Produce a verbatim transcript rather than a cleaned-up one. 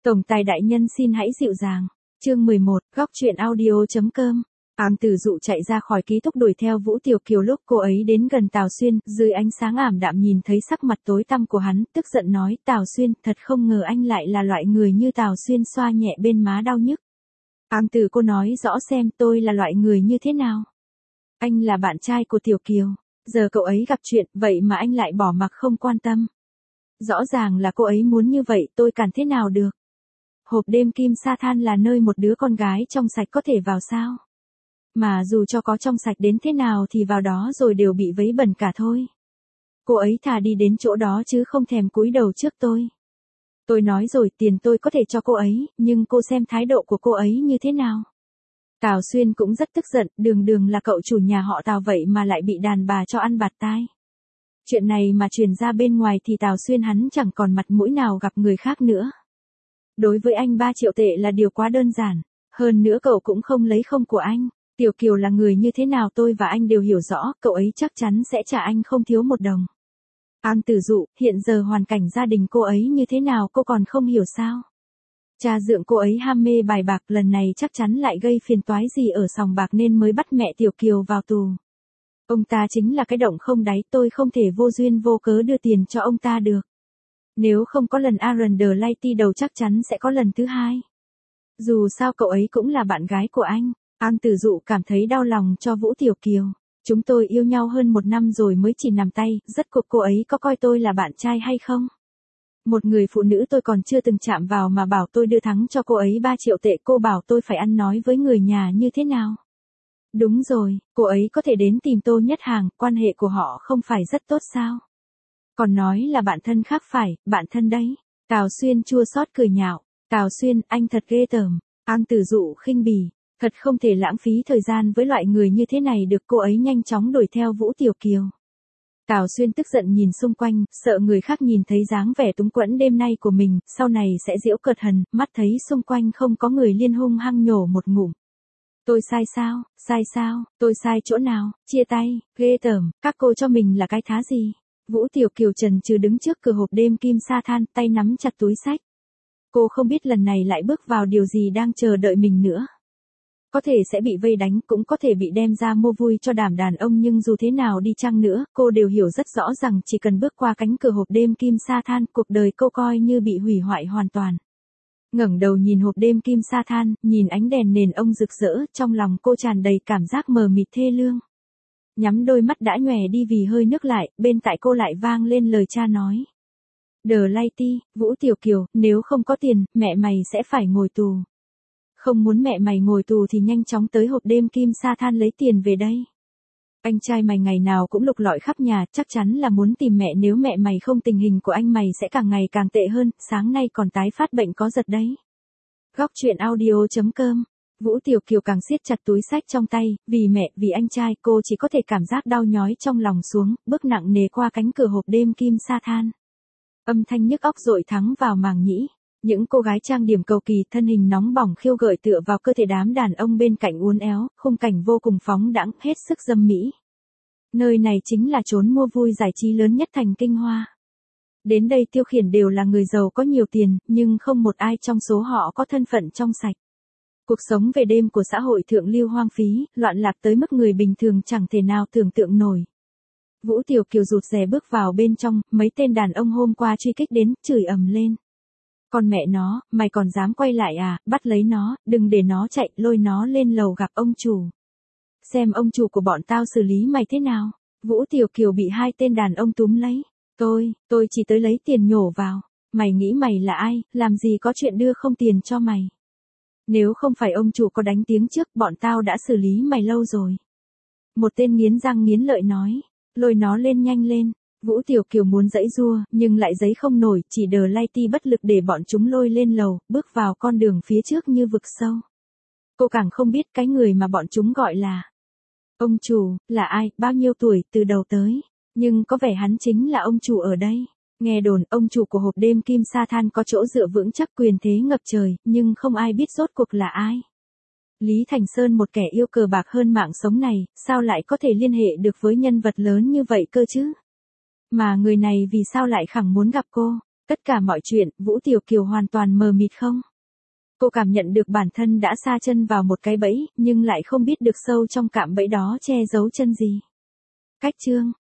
Tổng tài đại nhân xin hãy dịu dàng. Chương mười một, góc truyện audio.com. Ám Tử Dụ chạy ra khỏi ký túc đuổi theo Vũ Tiểu Kiều lúc cô ấy đến gần Tào Xuyên, dưới ánh sáng ảm đạm nhìn thấy sắc mặt tối tăm của hắn, tức giận nói, Tào Xuyên, thật không ngờ anh lại là loại người như Tào Xuyên. Xoa nhẹ bên má đau nhức. Ám Tử, cô nói rõ xem tôi là loại người như thế nào. Anh là bạn trai của Tiểu Kiều, giờ cậu ấy gặp chuyện, vậy mà anh lại bỏ mặc không quan tâm. Rõ ràng là cô ấy muốn như vậy, tôi cản thế nào được. Hộp đêm Kim Sa Than là nơi một đứa con gái trong sạch có thể vào sao? Mà dù cho có trong sạch đến thế nào thì vào đó rồi đều bị vấy bẩn cả thôi. Cô ấy thà đi đến chỗ đó chứ không thèm cúi đầu trước tôi. Tôi nói rồi, tiền tôi có thể cho cô ấy, nhưng cô xem thái độ của cô ấy như thế nào. Tào Xuyên cũng rất tức giận, đường đường là cậu chủ nhà họ Tào vậy mà lại bị đàn bà cho ăn bạt tai. Chuyện này mà truyền ra bên ngoài thì Tào Xuyên hắn chẳng còn mặt mũi nào gặp người khác nữa. Đối với anh ba triệu tệ là điều quá đơn giản, hơn nữa cậu cũng không lấy không của anh. Tiểu Kiều là người như thế nào tôi và anh đều hiểu rõ, cậu ấy chắc chắn sẽ trả anh không thiếu một đồng. Ám Tử Dụ, hiện giờ hoàn cảnh gia đình cô ấy như thế nào cô còn không hiểu sao? Cha dượng cô ấy ham mê bài bạc, lần này chắc chắn lại gây phiền toái gì ở sòng bạc nên mới bắt mẹ Tiểu Kiều vào tù. Ông ta chính là cái động không đáy, tôi không thể vô duyên vô cớ đưa tiền cho ông ta được. Nếu không có lần Aaron de Lighty đầu chắc chắn sẽ có lần thứ hai. Dù sao cậu ấy cũng là bạn gái của anh. Ám Tử Dụ cảm thấy đau lòng cho Vũ Tiểu Kiều. Chúng tôi yêu nhau hơn một năm rồi mới chỉ nắm tay, rốt cuộc cô ấy có coi tôi là bạn trai hay không? Một người phụ nữ tôi còn chưa từng chạm vào mà bảo tôi đưa thắng cho cô ấy ba triệu tệ, cô bảo tôi phải ăn nói với người nhà như thế nào? Đúng rồi, cô ấy có thể đến tìm Tô Nhất Hàng, quan hệ của họ không phải rất tốt sao? Còn nói là bạn thân khác phải, bạn thân đấy. Tào Xuyên chua xót cười nhạo. Tào Xuyên, anh thật ghê tởm. Ám Tử Dụ khinh bỉ. Thật không thể lãng phí thời gian với loại người như thế này được, cô ấy nhanh chóng đuổi theo Vũ Tiểu Kiều. Tào Xuyên tức giận nhìn xung quanh, sợ người khác nhìn thấy dáng vẻ túng quẫn đêm nay của mình, sau này sẽ giễu cợt hờn, mắt thấy xung quanh không có người liên hung hăng nhổ một ngụm. Tôi sai sao, sai sao, tôi sai chỗ nào, chia tay, ghê tởm, các cô cho mình là cái thá gì. Vũ Tiểu Kiều trần trừ đứng trước cửa hộp đêm Kim Sa Than, tay nắm chặt túi xách. Cô không biết lần này lại bước vào điều gì đang chờ đợi mình nữa. Có thể sẽ bị vây đánh, cũng có thể bị đem ra mua vui cho đám đàn ông, nhưng dù thế nào đi chăng nữa, cô đều hiểu rất rõ rằng chỉ cần bước qua cánh cửa hộp đêm Kim Sa Than, cuộc đời cô coi như bị hủy hoại hoàn toàn. Ngẩng đầu nhìn hộp đêm Kim Sa Than, nhìn ánh đèn nền ông rực rỡ, trong lòng cô tràn đầy cảm giác mờ mịt thê lương. Nhắm đôi mắt đã nhòe đi vì hơi nước lại, bên tai cô lại vang lên lời cha nói. De Lighty, Vũ Tiểu Kiều, nếu không có tiền, mẹ mày sẽ phải ngồi tù. Không muốn mẹ mày ngồi tù thì nhanh chóng tới hộp đêm Kim Sa Than lấy tiền về đây. Anh trai mày ngày nào cũng lục lọi khắp nhà, chắc chắn là muốn tìm mẹ, nếu mẹ mày không tình hình của anh mày sẽ càng ngày càng tệ hơn, sáng nay còn tái phát bệnh có giật đấy. Góc truyện audio.com. Vũ Tiểu Kiều càng siết chặt túi xách trong tay, vì mẹ, vì anh trai, cô chỉ có thể cảm giác đau nhói trong lòng xuống, bước nặng nề qua cánh cửa hộp đêm Kim Sa Than. Âm thanh nhức óc dội thắng vào màng nhĩ. Những cô gái trang điểm cầu kỳ, thân hình nóng bỏng khiêu gợi tựa vào cơ thể đám đàn ông bên cạnh uốn éo, khung cảnh vô cùng phóng đãng, hết sức dâm mỹ. Nơi này chính là chốn mua vui giải trí lớn nhất thành Kinh Hoa. Đến đây tiêu khiển đều là người giàu có nhiều tiền, nhưng không một ai trong số họ có thân phận trong sạch. Cuộc sống về đêm của xã hội thượng lưu hoang phí, loạn lạc tới mức người bình thường chẳng thể nào tưởng tượng nổi. Vũ Tiểu Kiều rụt rè bước vào bên trong, mấy tên đàn ông hôm qua truy kích đến, chửi ầm lên. Con mẹ nó, mày còn dám quay lại à, bắt lấy nó, đừng để nó chạy, lôi nó lên lầu gặp ông chủ. Xem ông chủ của bọn tao xử lý mày thế nào. Vũ Tiểu Kiều bị hai tên đàn ông túm lấy. Tôi, tôi chỉ tới lấy tiền nhổ vào. Mày nghĩ mày là ai, làm gì có chuyện đưa không tiền cho mày. Nếu không phải ông chủ có đánh tiếng trước, bọn tao đã xử lý mày lâu rồi. Một tên nghiến răng nghiến lợi nói, lôi nó lên nhanh lên. Vũ Tiểu Kiều muốn giãy giụa, nhưng lại giãy không nổi, chỉ De Lighty bất lực để bọn chúng lôi lên lầu, bước vào con đường phía trước như vực sâu. Cô càng không biết cái người mà bọn chúng gọi là ông chủ, là ai, bao nhiêu tuổi, từ đầu tới. Nhưng có vẻ hắn chính là ông chủ ở đây. Nghe đồn, ông chủ của hộp đêm Kim Sa Than có chỗ dựa vững chắc, quyền thế ngập trời, nhưng không ai biết rốt cuộc là ai. Lý Thành Sơn, một kẻ yêu cờ bạc hơn mạng sống này, sao lại có thể liên hệ được với nhân vật lớn như vậy cơ chứ? Mà người này vì sao lại khẳng muốn gặp cô? Tất cả mọi chuyện, Vũ Tiểu Kiều hoàn toàn mờ mịt không? Cô cảm nhận được bản thân đã sa chân vào một cái bẫy, nhưng lại không biết được sâu trong cạm bẫy đó che giấu chân gì. Cách chương